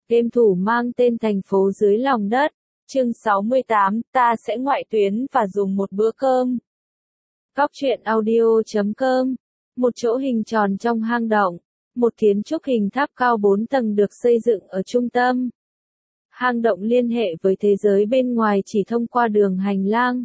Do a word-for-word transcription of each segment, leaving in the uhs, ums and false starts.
game thủ mang tên thành phố dưới lòng đất. Chương sáu mươi tám, ta sẽ ngoại tuyến và dùng một bữa cơm. Góc truyện audio chấm com. Một chỗ hình tròn trong hang động. Một kiến trúc hình tháp cao bốn tầng được xây dựng ở trung tâm. Hang động liên hệ với thế giới bên ngoài chỉ thông qua đường hành lang.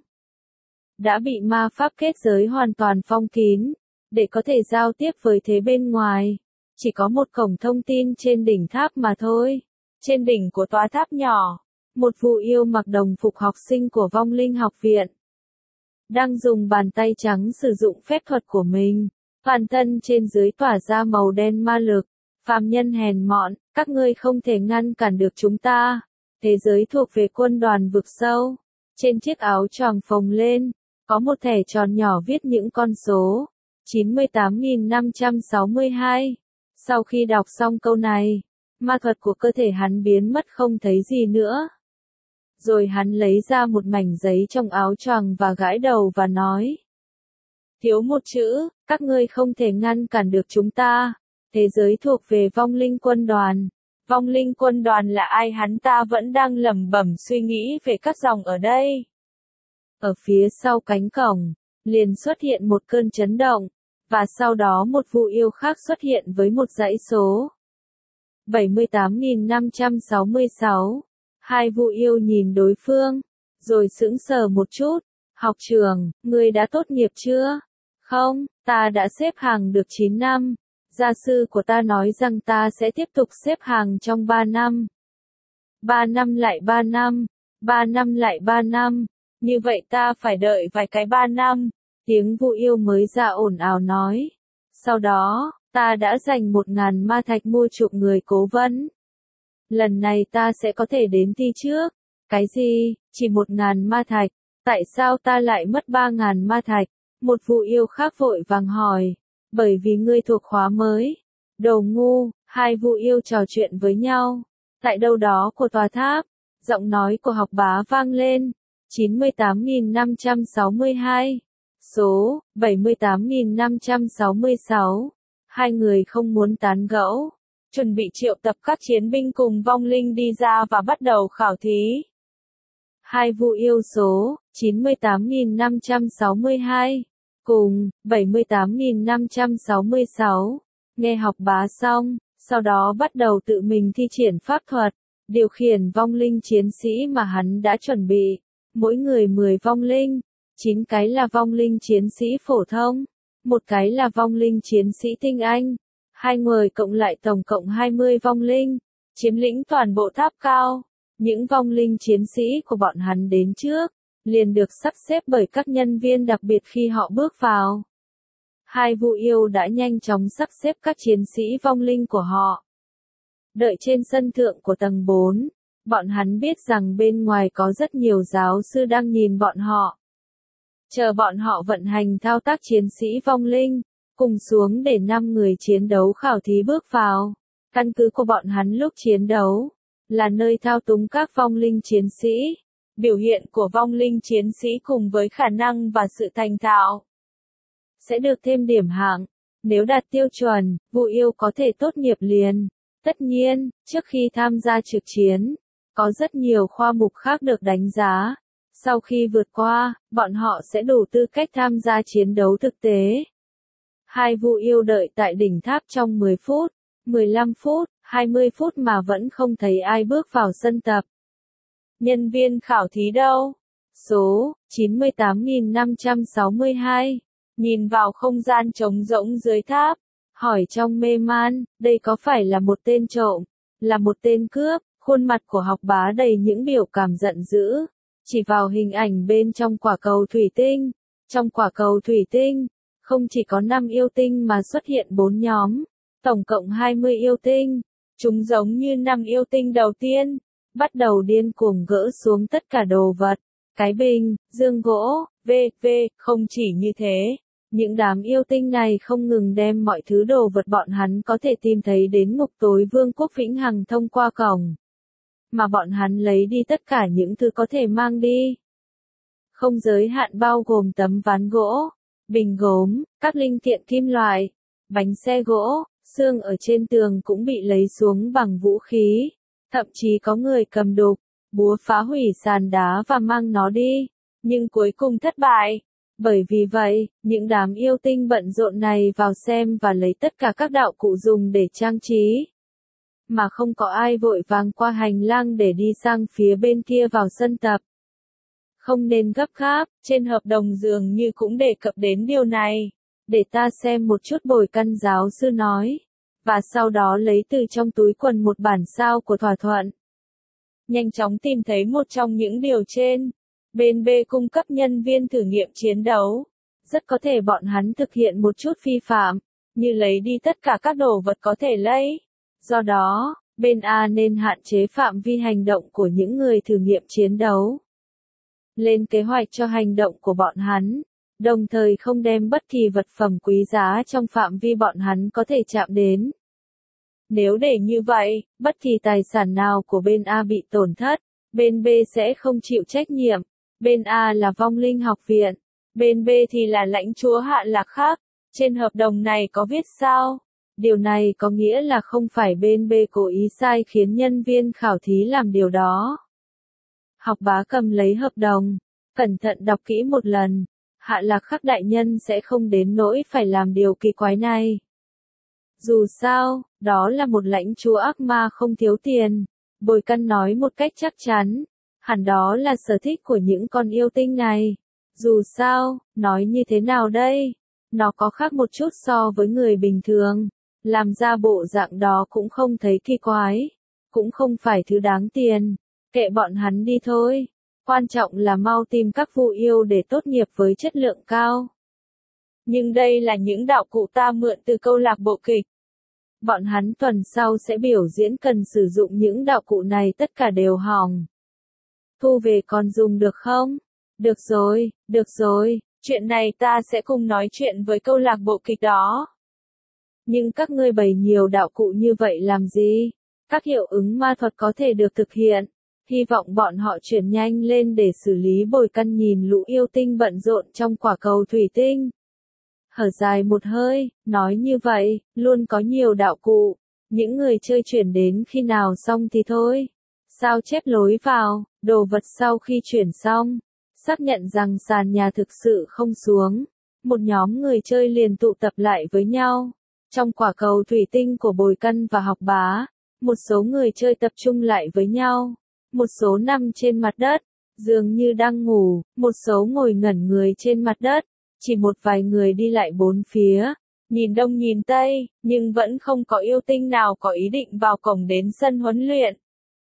Đã bị ma pháp kết giới hoàn toàn phong kín. Để có thể giao tiếp với thế bên ngoài, chỉ có một cổng thông tin trên đỉnh tháp mà thôi. Trên đỉnh của tòa tháp nhỏ, một vụ yêu mặc đồng phục học sinh của vong linh học viện đang dùng bàn tay trắng sử dụng phép thuật của mình. Toàn thân trên dưới tỏa ra màu đen ma lực. Phàm nhân hèn mọn, các ngươi không thể ngăn cản được chúng ta. Thế giới thuộc về quân đoàn vực sâu. Trên chiếc áo choàng phồng lên, có một thẻ tròn nhỏ viết những con số. chín mươi tám nghìn năm trăm sáu mươi hai. Sau khi đọc xong câu này, ma thuật của cơ thể hắn biến mất không thấy gì nữa. Rồi hắn lấy ra một mảnh giấy trong áo choàng và gãi đầu và nói. Thiếu một chữ, các ngươi không thể ngăn cản được chúng ta. Thế giới thuộc về vong linh quân đoàn. Vong linh quân đoàn là ai? Hắn ta vẫn đang lẩm bẩm suy nghĩ về các dòng ở đây. Ở phía sau cánh cổng, liền xuất hiện một cơn chấn động. Và sau đó một vụ yêu khác xuất hiện với một dãy số. bảy mươi tám nghìn năm trăm sáu mươi sáu. Hai vụ yêu nhìn đối phương, rồi sững sờ một chút. Học trường, ngươi đã tốt nghiệp chưa? Không, ta đã xếp hàng được chín năm. Gia sư của ta nói rằng ta sẽ tiếp tục xếp hàng trong ba năm. ba năm lại ba năm, ba năm lại ba năm. Như vậy ta phải đợi vài cái ba năm. Tiếng vụ yêu mới ra ồn ào nói. Sau đó, ta đã dành một ngàn ma thạch mua chuộc người cố vấn. Lần này ta sẽ có thể đến thi trước. Cái gì? Chỉ một ngàn ma thạch. Tại sao ta lại mất ba ngàn ma thạch? Một vụ yêu khác vội vàng hỏi. Bởi vì ngươi thuộc khóa mới. Đồ ngu, hai vụ yêu trò chuyện với nhau. Tại đâu đó của tòa tháp, giọng nói của học bá vang lên. chín mươi tám nghìn năm trăm sáu mươi hai. Số, bảy mươi tám nghìn năm trăm sáu mươi sáu. Hai người không muốn tán gẫu. Chuẩn bị triệu tập các chiến binh cùng vong linh đi ra và bắt đầu khảo thí. Hai vụ yêu số, chín mươi tám nghìn năm trăm sáu mươi hai. Cùng, bảy mươi tám nghìn năm trăm sáu mươi sáu. Nghe học bá xong, sau đó bắt đầu tự mình thi triển pháp thuật. Điều khiển vong linh chiến sĩ mà hắn đã chuẩn bị. Mỗi người mười vong linh. chín cái là vong linh chiến sĩ phổ thông, một cái là vong linh chiến sĩ tinh anh, hai người cộng lại tổng cộng hai mươi vong linh, chiếm lĩnh toàn bộ tháp cao. Những vong linh chiến sĩ của bọn hắn đến trước, liền được sắp xếp bởi các nhân viên đặc biệt khi họ bước vào. Hai vụ yêu đã nhanh chóng sắp xếp các chiến sĩ vong linh của họ. Đợi trên sân thượng của tầng bốn, bọn hắn biết rằng bên ngoài có rất nhiều giáo sư đang nhìn bọn họ. Chờ bọn họ vận hành thao tác chiến sĩ vong linh, cùng xuống để năm người chiến đấu khảo thí bước vào. Căn cứ của bọn hắn lúc chiến đấu, là nơi thao túng các vong linh chiến sĩ. Biểu hiện của vong linh chiến sĩ cùng với khả năng và sự thành thạo sẽ được thêm điểm hạng. Nếu đạt tiêu chuẩn, vụ yêu có thể tốt nghiệp liền. Tất nhiên, trước khi tham gia trực chiến, có rất nhiều khoa mục khác được đánh giá. Sau khi vượt qua, bọn họ sẽ đủ tư cách tham gia chiến đấu thực tế. Hai vụ yêu đợi tại đỉnh tháp trong mười phút, mười lăm phút, hai mươi phút mà vẫn không thấy ai bước vào sân tập. Nhân viên khảo thí đâu? Số, chín mươi tám nghìn năm trăm sáu mươi hai. Nhìn vào không gian trống rỗng dưới tháp. Hỏi trong mê man, đây có phải là một tên trộm? Là một tên cướp? Khuôn mặt của học bá đầy những biểu cảm giận dữ. Chỉ vào hình ảnh bên trong quả cầu thủy tinh. Trong quả cầu thủy tinh, không chỉ có năm yêu tinh mà xuất hiện bốn nhóm. Tổng cộng hai mươi yêu tinh. Chúng giống như năm yêu tinh đầu tiên. Bắt đầu điên cuồng gỡ xuống tất cả đồ vật. Cái bình, dương gỗ, vân vân. Không chỉ như thế. Những đám yêu tinh này không ngừng đem mọi thứ đồ vật bọn hắn có thể tìm thấy đến ngục tối vương quốc vĩnh hằng thông qua cổng. Mà bọn hắn lấy đi tất cả những thứ có thể mang đi. Không giới hạn bao gồm tấm ván gỗ, bình gốm, các linh kiện kim loại, bánh xe gỗ, xương ở trên tường cũng bị lấy xuống bằng vũ khí. Thậm chí có người cầm đục, búa phá hủy sàn đá và mang nó đi, nhưng cuối cùng thất bại. Bởi vì vậy, những đám yêu tinh bận rộn này vào xem và lấy tất cả các đạo cụ dùng để trang trí. Mà không có ai vội vàng qua hành lang để đi sang phía bên kia vào sân tập. Không nên gấp gáp, trên hợp đồng dường như cũng đề cập đến điều này. Để ta xem một chút, Bồi Căn giáo sư nói. Và sau đó lấy từ trong túi quần một bản sao của thỏa thuận. Nhanh chóng tìm thấy một trong những điều trên. Bên B cung cấp nhân viên thử nghiệm chiến đấu. Rất có thể bọn hắn thực hiện một chút vi phạm, như lấy đi tất cả các đồ vật có thể lấy. Do đó, bên A nên hạn chế phạm vi hành động của những người thử nghiệm chiến đấu. Lên kế hoạch cho hành động của bọn hắn, đồng thời không đem bất kỳ vật phẩm quý giá trong phạm vi bọn hắn có thể chạm đến. Nếu để như vậy, bất kỳ tài sản nào của bên A bị tổn thất, bên B sẽ không chịu trách nhiệm. Bên A là vong linh học viện, bên B thì là lãnh chúa Hạ Lạc Khác. Trên hợp đồng này có viết sao? Điều này có nghĩa là không phải bên B cố ý sai khiến nhân viên khảo thí làm điều đó. Học Bá cầm lấy hợp đồng, cẩn thận đọc kỹ một lần. Hạ Lạc Khắc đại nhân sẽ không đến nỗi phải làm điều kỳ quái này. Dù sao, đó là một lãnh chúa ác ma không thiếu tiền. Bồi Căn nói một cách chắc chắn. Hẳn đó là sở thích của những con yêu tinh này. Dù sao, nói như thế nào đây? Nó có khác một chút so với người bình thường. Làm ra bộ dạng đó cũng không thấy kỳ quái. Cũng không phải thứ đáng tiền. Kệ bọn hắn đi thôi. Quan trọng là mau tìm các vụ yêu để tốt nghiệp với chất lượng cao. Nhưng đây là những đạo cụ ta mượn từ câu lạc bộ kịch. Bọn hắn tuần sau sẽ biểu diễn, cần sử dụng những đạo cụ này, tất cả đều hỏng. Thu về còn dùng được không? Được rồi, được rồi, chuyện này ta sẽ cùng nói chuyện với câu lạc bộ kịch đó. Nhưng các ngươi bày nhiều đạo cụ như vậy làm gì? Các hiệu ứng ma thuật có thể được thực hiện. Hy vọng bọn họ chuyển nhanh lên để xử lý. Bồi Căn nhìn lũ yêu tinh bận rộn trong quả cầu thủy tinh. Thở dài một hơi, nói như vậy, luôn có nhiều đạo cụ. Những người chơi chuyển đến khi nào xong thì thôi. Sao chép lối vào, đồ vật sau khi chuyển xong. Xác nhận rằng sàn nhà thực sự không xuống. Một nhóm người chơi liền tụ tập lại với nhau. Trong quả cầu thủy tinh của Bồi Căn và Học Bá, một số người chơi tập trung lại với nhau. Một số nằm trên mặt đất, dường như đang ngủ, một số ngồi ngẩn người trên mặt đất. Chỉ một vài người đi lại bốn phía, nhìn đông nhìn tây, nhưng vẫn không có yêu tinh nào có ý định vào cổng đến sân huấn luyện.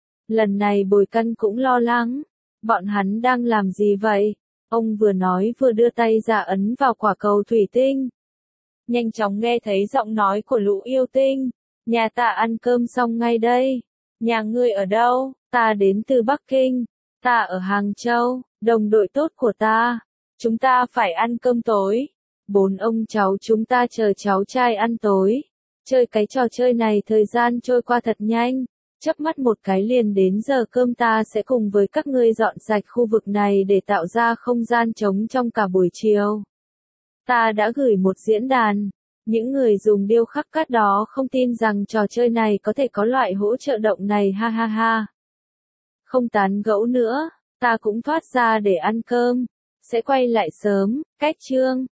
Lần này Bồi Căn cũng lo lắng. Bọn hắn đang làm gì vậy? Ông vừa nói vừa đưa tay ra ấn vào quả cầu thủy tinh. Nhanh chóng nghe thấy giọng nói của lũ yêu tinh. Nhà ta ăn cơm xong ngay đây. Nhà ngươi ở đâu? Ta đến từ Bắc Kinh. Ta ở Hàng Châu, đồng đội tốt của ta. Chúng ta phải ăn cơm tối. Bốn ông cháu chúng ta chờ cháu trai ăn tối. Chơi cái trò chơi này thời gian trôi qua thật nhanh. Chớp mắt một cái liền đến giờ cơm, ta sẽ cùng với các ngươi dọn sạch khu vực này để tạo ra không gian trống trong cả buổi chiều. Ta đã gửi một diễn đàn. Những người dùng điêu khắc cát đó không tin rằng trò chơi này có thể có loại hỗ trợ động này, ha ha ha. Không tán gẫu nữa, ta cũng thoát ra để ăn cơm. Sẽ quay lại sớm, cách chương.